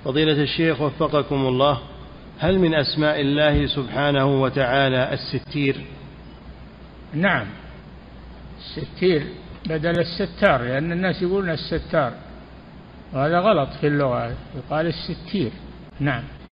فضيلة الشيخ وفقكم الله، هل من أسماء الله سبحانه وتعالى الستير؟ نعم، الستير بدل الستار، لأن الناس يقولون الستار وهذا غلط في اللغة، يقال الستير. نعم.